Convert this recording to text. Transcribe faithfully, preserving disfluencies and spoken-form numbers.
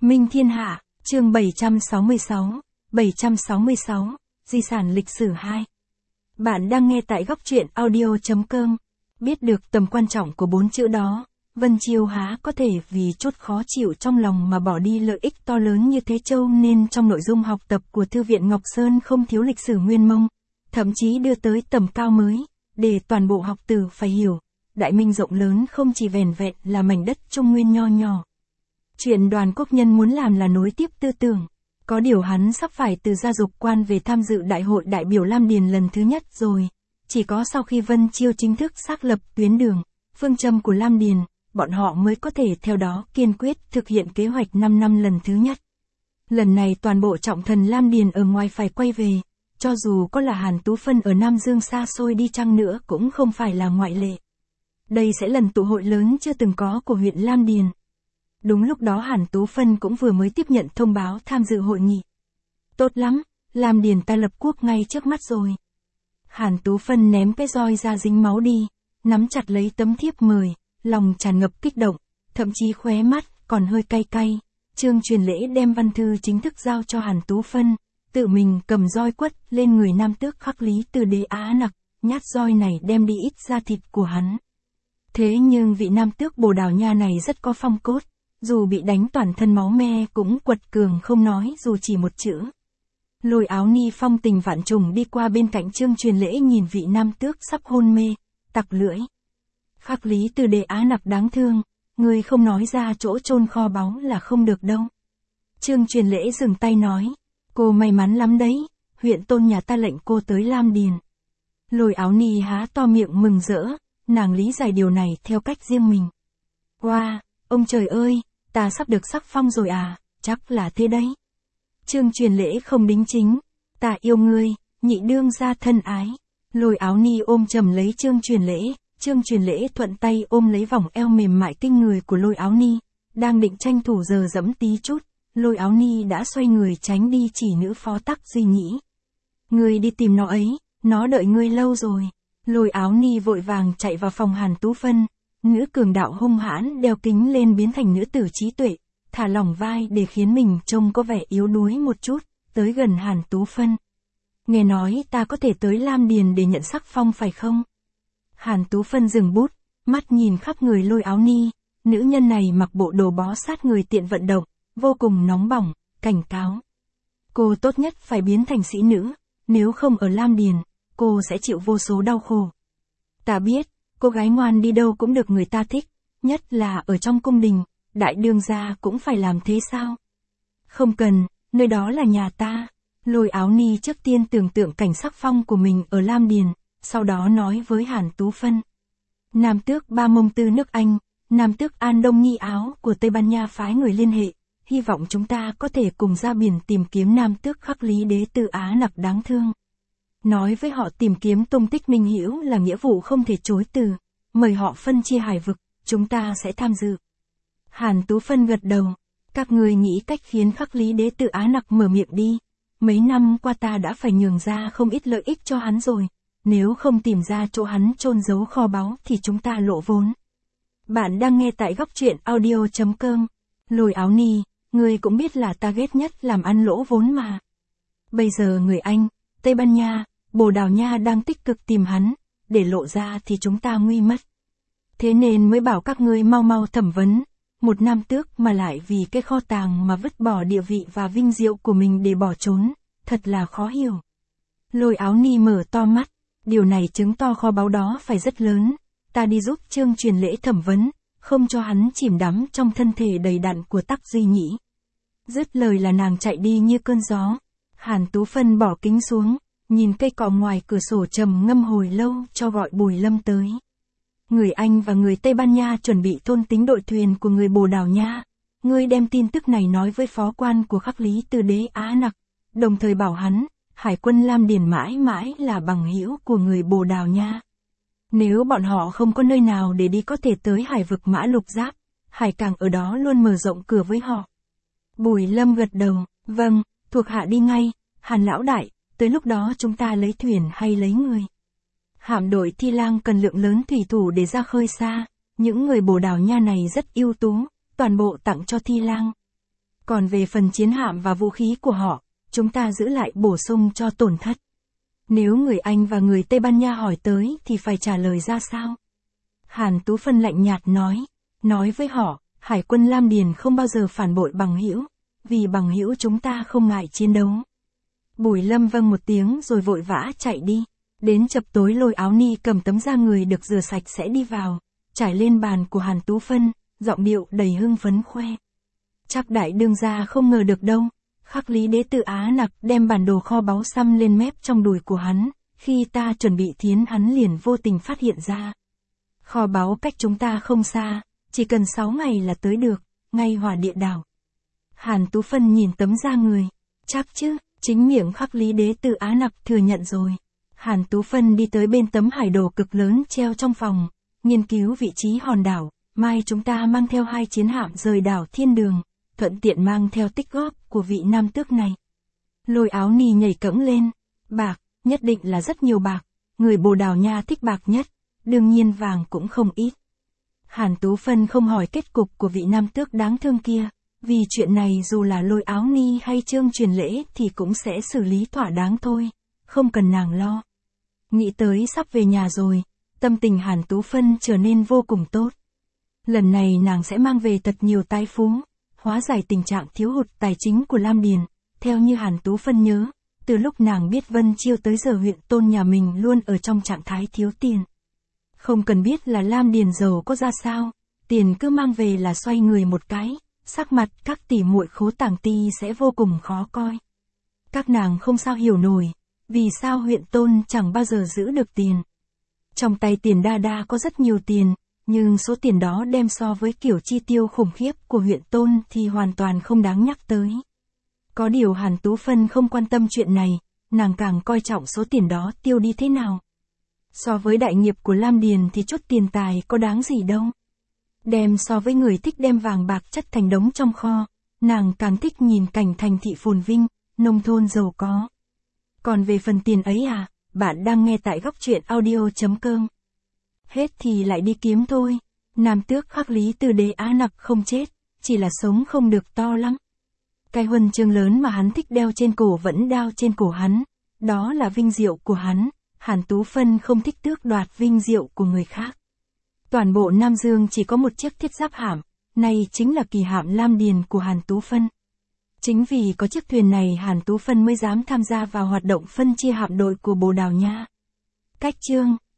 Minh Thiên Hạ, chương bảy trăm sáu mươi sáu, bảy trăm sáu mươi sáu, Di sản lịch sử hai. Bạn đang nghe tại góc truyện audio chấm com. Biết được tầm quan trọng của bốn chữ đó, Vân Chiêu há có thể vì chút khó chịu trong lòng mà bỏ đi lợi ích to lớn như thế châu, nên trong nội dung học tập của Thư viện Ngọc Sơn không thiếu lịch sử Nguyên Mông, thậm chí đưa tới tầm cao mới, để toàn bộ học tử phải hiểu, Đại Minh rộng lớn không chỉ vẻn vẹn là mảnh đất Trung Nguyên nho nhỏ. Chuyện Đoàn Quốc Nhân muốn làm là nối tiếp tư tưởng. Có điều hắn sắp phải từ gia dục quan về tham dự đại hội đại biểu Lam Điền lần thứ nhất rồi. Chỉ có sau khi Vân Chiêu chính thức xác lập tuyến đường, phương châm của Lam Điền, bọn họ mới có thể theo đó kiên quyết thực hiện kế hoạch năm năm lần thứ nhất. Lần này toàn bộ trọng thần Lam Điền ở ngoài phải quay về, cho dù có là Hàn Tú Phân ở Nam Dương xa xôi đi chăng nữa cũng không phải là ngoại lệ. Đây sẽ lần tụ hội lớn chưa từng có của huyện Lam Điền. Đúng lúc đó Hàn Tú Phân cũng vừa mới tiếp nhận thông báo tham dự hội nghị. Tốt lắm, Lam Điền ta lập quốc ngay trước mắt rồi. Hàn Tú Phân ném cái roi ra dính máu đi, nắm chặt lấy tấm thiếp mời, lòng tràn ngập kích động, thậm chí khóe mắt còn hơi cay cay. Trương Truyền Lễ đem văn thư chính thức giao cho Hàn Tú Phân, tự mình cầm roi quất lên người nam tước Khắc Lý Từ Đế Á Nặc, nhát roi này đem đi ít da thịt của hắn. Thế nhưng vị nam tước Bồ Đào Nha này rất có phong cốt, dù bị đánh toàn thân máu me cũng quật cường không nói dù chỉ một chữ. Lôi Áo Ni phong tình vạn trùng đi qua bên cạnh Trương Truyền Lễ, nhìn vị nam tước sắp hôn mê, tặc lưỡi. Khắc Lý Từ Đế Á Nặc đáng thương, người không nói ra chỗ chôn kho báu là không được đâu. Trương Truyền Lễ dừng tay nói, cô may mắn lắm đấy, huyện tôn nhà ta lệnh cô tới Lam Điền. Lôi Áo Ni há to miệng mừng rỡ, nàng lý giải điều này theo cách riêng mình. Wow, ông trời ơi, ta sắp được sắc phong rồi à, chắc là thế đấy. Trương Truyền Lễ không đính chính, ta yêu ngươi, nhị đương gia thân ái. Lôi Áo Ni ôm chầm lấy Trương Truyền Lễ, Trương Truyền Lễ thuận tay ôm lấy vòng eo mềm mại kinh người của Lôi Áo Ni, đang định tranh thủ giờ dẫm tí chút, Lôi Áo Ni đã xoay người tránh đi chỉ nữ phó Tắc Duy Nhĩ. Ngươi đi tìm nó ấy, nó đợi ngươi lâu rồi. Lôi Áo Ni vội vàng chạy vào phòng Hàn Tú Phân. Nữ cường đạo hung hãn đeo kính lên biến thành nữ tử trí tuệ, thả lỏng vai để khiến mình trông có vẻ yếu đuối một chút, tới gần Hàn Tú Phân. Nghe nói ta có thể tới Lam Điền để nhận sắc phong phải không? Hàn Tú Phân dừng bút, mắt nhìn khắp người Lôi Áo Ni, nữ nhân này mặc bộ đồ bó sát người tiện vận động, vô cùng nóng bỏng, cảnh cáo. Cô tốt nhất phải biến thành sĩ nữ, nếu không ở Lam Điền, cô sẽ chịu vô số đau khổ. Ta biết. Cô gái ngoan đi đâu cũng được người ta thích, nhất là ở trong cung đình, đại đương gia cũng phải làm thế sao? Không cần, nơi đó là nhà ta. Lôi Áo Ni trước tiên tưởng tượng cảnh sắc phong của mình ở Lam Điền, sau đó nói với Hàn Tú Phân. Nam tước Ba Mông Tư nước Anh, Nam tước An Đông Nghi Áo của Tây Ban Nha phái người liên hệ, hy vọng chúng ta có thể cùng ra biển tìm kiếm Nam tước Khắc Lý Đế Từ Á Nặc đáng thương. Nói với họ tìm kiếm tung tích Minh Hữu là nghĩa vụ không thể chối từ, mời họ phân chia hải vực, chúng ta sẽ tham dự. Hàn Tú Phân gật đầu, các người nghĩ cách khiến Khắc Lý Đế Từ Á Nặc mở miệng đi, mấy năm qua ta đã phải nhường ra không ít lợi ích cho hắn rồi, nếu không tìm ra chỗ hắn chôn giấu kho báu thì chúng ta lộ vốn. Bạn đang nghe tại góc truyện audio chấm com. Lôi Áo Ni, người cũng biết là ta ghét nhất làm ăn lỗ vốn mà. Bây giờ người Anh, Tây Ban Nha, Bồ Đào Nha đang tích cực tìm hắn, để lộ ra thì chúng ta nguy mất. Thế nên mới bảo các ngươi mau mau thẩm vấn, một nam tước mà lại vì cái kho tàng mà vứt bỏ địa vị và vinh diệu của mình để bỏ trốn, thật là khó hiểu. Lôi Áo Ni mở to mắt, điều này chứng tỏ kho báu đó phải rất lớn, ta đi giúp Trương Truyền Lễ thẩm vấn, không cho hắn chìm đắm trong thân thể đầy đặn của Tắc Duy Nhĩ. Dứt lời là nàng chạy đi như cơn gió. Hàn Tú Phân bỏ kính xuống, nhìn cây cọ ngoài cửa sổ trầm ngâm hồi lâu cho gọi Bùi Lâm tới. Người Anh và người Tây Ban Nha chuẩn bị thôn tính đội thuyền của người Bồ Đào Nha. Ngươi đem tin tức này nói với phó quan của Khắc Lý Từ Đế Á Nặc, đồng thời bảo hắn, Hải quân Lam Điền mãi mãi là bằng hữu của người Bồ Đào Nha. Nếu bọn họ không có nơi nào để đi có thể tới hải vực Mã Lục Giáp, hải cảng ở đó luôn mở rộng cửa với họ. Bùi Lâm gật đầu, vâng, thuộc hạ đi ngay. Hàn lão đại, tới lúc đó chúng ta lấy thuyền hay lấy người? Hạm đội Thi Lang cần lượng lớn thủy thủ để ra khơi xa, những người Bồ Đào Nha này rất ưu tú, toàn bộ tặng cho Thi Lang. Còn về phần chiến hạm và vũ khí của họ, chúng ta giữ lại bổ sung cho tổn thất. Nếu người Anh và người Tây Ban Nha hỏi tới thì phải trả lời ra sao? Hàn Tú Phân lạnh nhạt nói, nói với họ, Hải quân Lam Điền không bao giờ phản bội bằng hữu, vì bằng hữu chúng ta không ngại chiến đấu. Bùi Lâm vâng một tiếng rồi vội vã chạy đi. Đến chập tối Lôi Áo Ni cầm tấm da người được rửa sạch sẽ đi vào, trải lên bàn của Hàn Tú Phân, giọng điệu đầy hưng phấn khoe. Chắc đại đương gia không ngờ được đâu. Khắc Lý Đế Tự Á Nặc đem bản đồ kho báu xăm lên mép trong đùi của hắn, khi ta chuẩn bị thiến hắn liền vô tình phát hiện ra. Kho báu cách chúng ta không xa, chỉ cần sáu ngày là tới được, ngay Hỏa Địa đảo. Hàn Tú Phân nhìn tấm da người, chắc chứ, chính miệng Khắc Lý Đế Tự Á Nặc thừa nhận rồi. Hàn Tú Phân đi tới bên tấm hải đồ cực lớn treo trong phòng, nghiên cứu vị trí hòn đảo, mai chúng ta mang theo hai chiến hạm rời đảo Thiên Đường, thuận tiện mang theo tích góp của vị nam tước này. Lôi Áo Ni nhảy cẫng lên, bạc, nhất định là rất nhiều bạc, người Bồ Đào Nha thích bạc nhất, đương nhiên vàng cũng không ít. Hàn Tú Phân không hỏi kết cục của vị nam tước đáng thương kia, vì chuyện này dù là Lôi Áo Ni hay Trương Truyền Lễ thì cũng sẽ xử lý thỏa đáng thôi, không cần nàng lo. Nghĩ tới sắp về nhà rồi, tâm tình Hàn Tú Phân trở nên vô cùng tốt. Lần này nàng sẽ mang về thật nhiều tài phú, hóa giải tình trạng thiếu hụt tài chính của Lam Điền. Theo như Hàn Tú Phân nhớ, từ lúc nàng biết Vân Chiêu tới giờ huyện Tôn nhà mình luôn ở trong trạng thái thiếu tiền. Không cần biết là Lam Điền giàu có ra sao, tiền cứ mang về là xoay người một cái, sắc mặt các tỷ muội Khố Tàng Ti sẽ vô cùng khó coi. Các nàng không sao hiểu nổi, vì sao huyện Tôn chẳng bao giờ giữ được tiền. Trong tay Tiền Đa Đa có rất nhiều tiền, nhưng số tiền đó đem so với kiểu chi tiêu khủng khiếp của huyện Tôn thì hoàn toàn không đáng nhắc tới. Có điều Hàn Tú Phân không quan tâm chuyện này, nàng càng coi trọng số tiền đó tiêu đi thế nào. So với đại nghiệp của Lam Điền thì chút tiền tài có đáng gì đâu. Đem so với người thích đem vàng bạc chất thành đống trong kho, nàng càng thích nhìn cảnh thành thị phồn vinh, nông thôn giàu có. Còn về phần tiền ấy à, bạn đang nghe tại góc truyện audio chấm com. Hết thì lại đi kiếm thôi. Nam tước Khắc Lý Tư Đế Á Nặc không chết, chỉ là sống không được to lắm. Cái huân chương lớn mà hắn thích đeo trên cổ vẫn đeo trên cổ hắn, đó là vinh diệu của hắn. Hàn Tú Phân không thích tước đoạt vinh diệu của người khác. Toàn bộ Nam Dương chỉ có một chiếc thiết giáp hạm, này chính là kỳ hạm Lam Điền của Hàn Tú Phân. Chính vì có chiếc thuyền này Hàn Tú Phân mới dám tham gia vào hoạt động phân chia hạm đội của Bồ Đào Nha. Cách chương